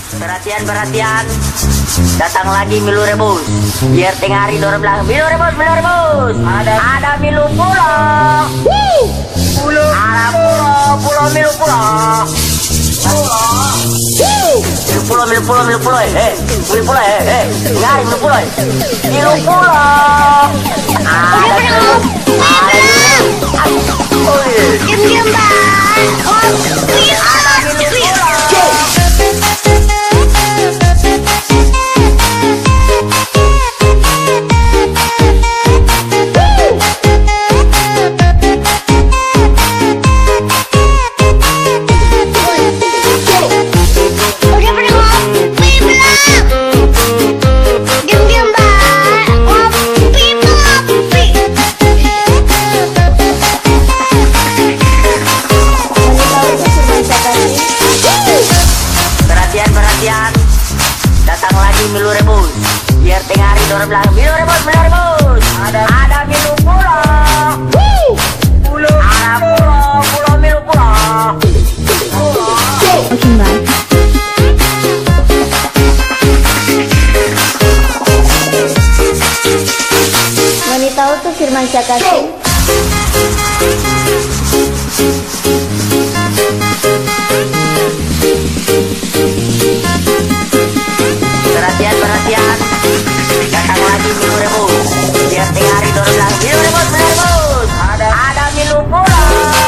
Perhatian, perhatian. Datang lagi Milu Rebus. Biar tengah hari dorong belakang. Milu Rebus, Milu Rebus. Ada Milu Pulo. Ada Pulo Milu Pulo. Milu Pulo, Milu Pulo, Milu Pulo, ngari Milu Pulo, Milu Pulo. Ada Milu. Diam-diam, Bang. Ada Milu Pulo. Perhatian, datang lagi Milu Rebus. Biar tengah hari dorong belakang. Milu Rebus, Milu Rebus. Ada Milu Pulo. Ada Pulo Milu Pulo. Oke, Bang. Wanita utuh Firman Syakasih. Perhatian, perhatian. Datang lagi Milu Rebus. Biar tengah hari dorong belakang. Milu Rebus, Milu Rebus. Ada Milu Pulo.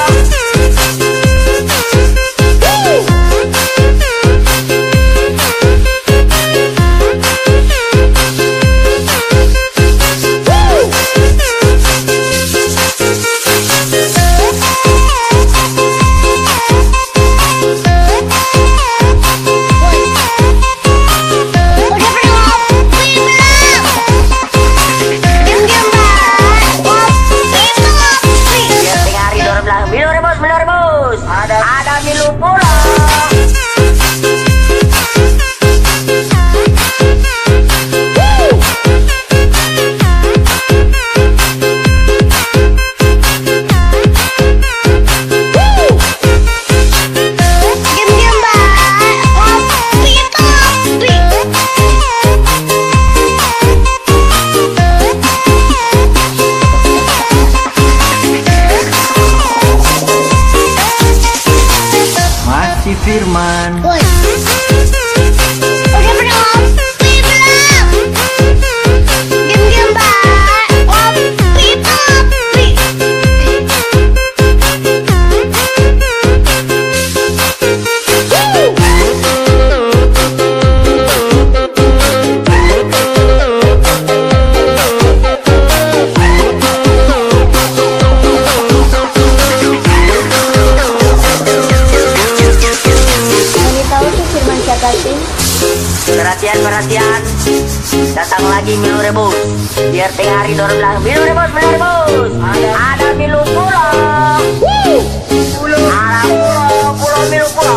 Ada Milu Pulo. Firman. Udah belum? Diam-diam, Bang. Perhatian, perhatian. Datang lagi Milu Rebus. Biar tengah hari dorong belakang. Milu Rebus, Milu Rebus. Ada Milu Pulo. Ada Pulo Milu Pulo.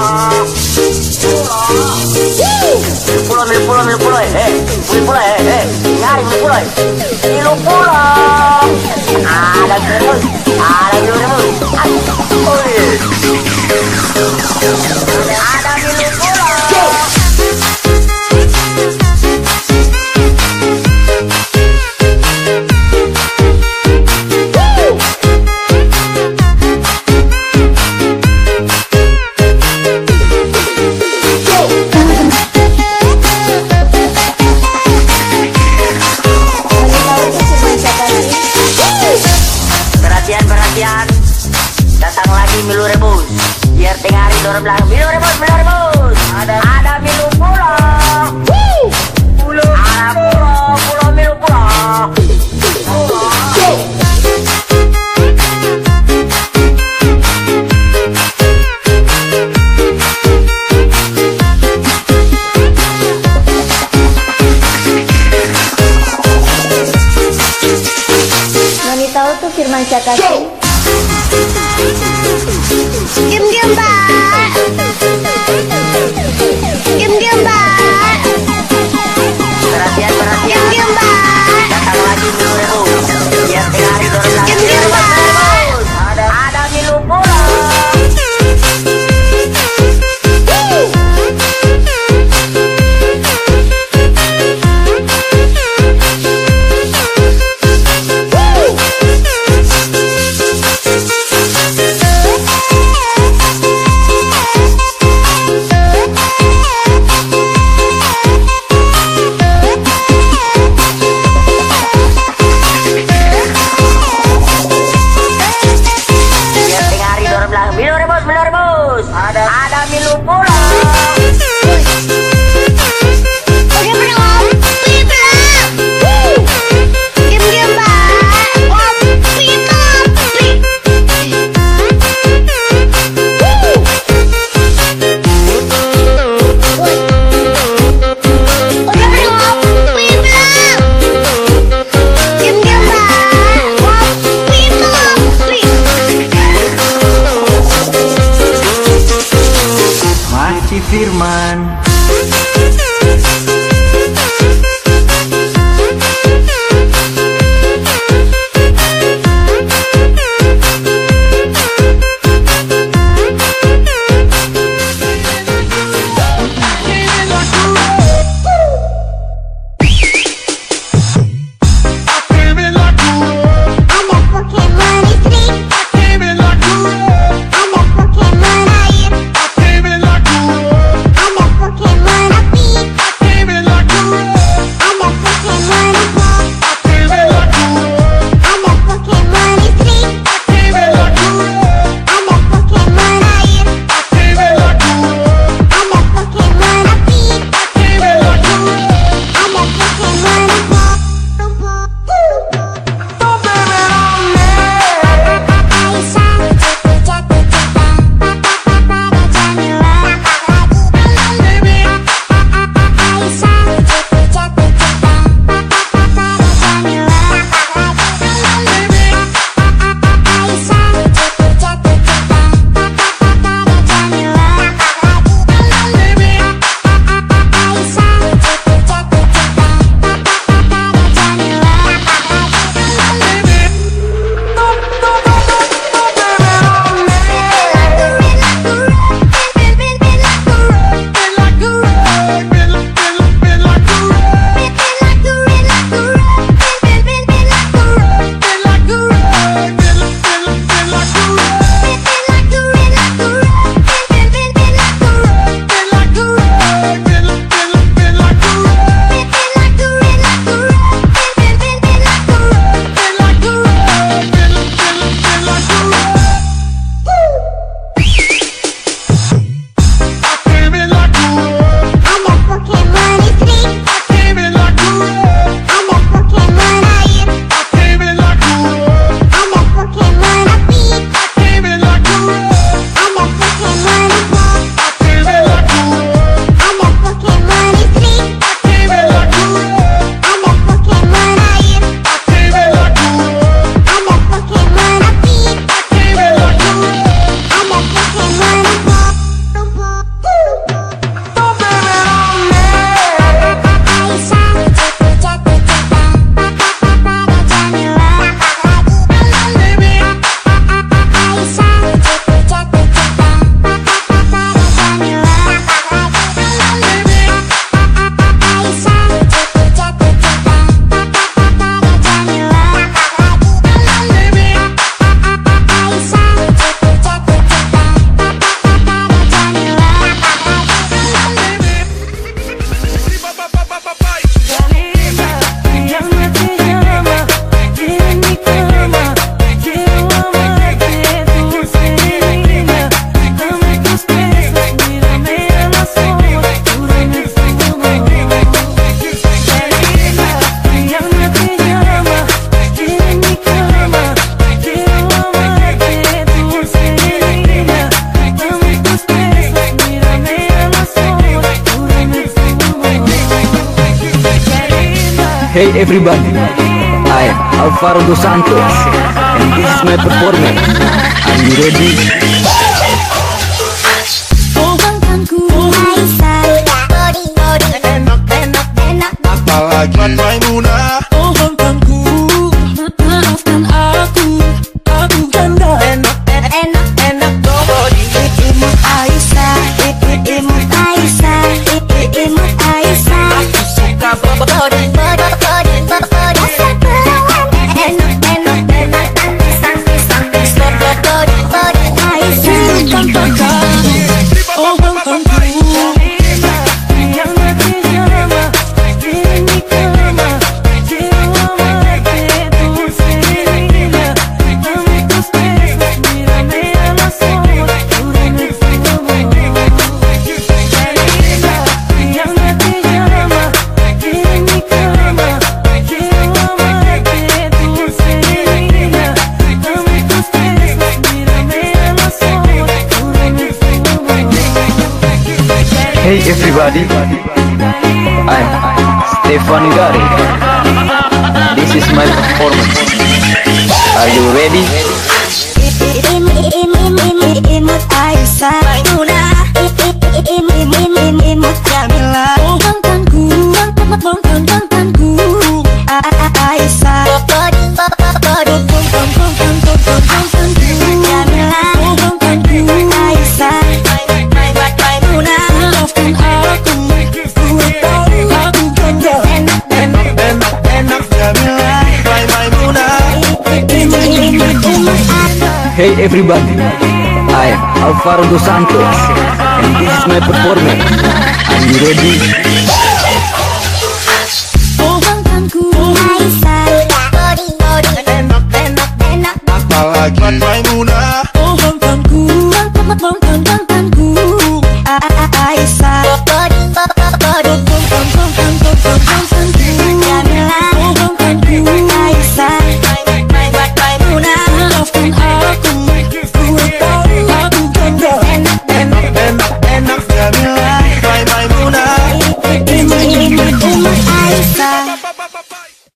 Milu Pulo, Milu Pulo, Milu Pulo, ngari Milu Pulo. Milu Pulo. Ada Milu Rebus. Ada Milu Rebus. Ada Milu Pulo. Perhatian, perhatian. Datang lagi Milu Rebus. Biar tengah hari dorong belakang. Milu Rebus, Milu Rebus. Ada Milu Pulo. Ada Pulo Milu Pulo. Wanita utuh Firman Syakasih. Diam-diam, Bang. Diam-diam, Bang. Perhatian, perhatian. Diam-diam, Bang. Datang lagi Milu Rebus. Biar tengah hari dorong belakang. Diam-diam, Bang. Ada Milu Pulo. Hey everybody, I am Alvaro Dos Santos and this is my performance. Are you ready? Apalagi Maimunah, oh mantanku, maafkan aku janda. enak body. Imut Aisyah, Imut Aisyah, Imut Aisyah. Aku suka body. Asal perawan, enak, pisang, body. Aisyah, Oh mantanku, yang hati sama, ini kama, jiwa mati tu sirina, kami tu spes, mira me a la sola, durame fumo. Yang hati sama, ini kama, jiwa mati tu sirina, kami tu spes, mira me a la sola, durame fumo. Hey everybody, I'm Stefan Gari. This is my performance. Are you ready? Imut Aisyah, Imut Jamil. Hey everybody, I am Alvaro Dos Santos, and this is my performance. Are you ready? Aisyah, body, Apalagi Maimunah. Aisyah, body, Jamila, Aisyah, Enak Jamila, Maimunah. Aisyah.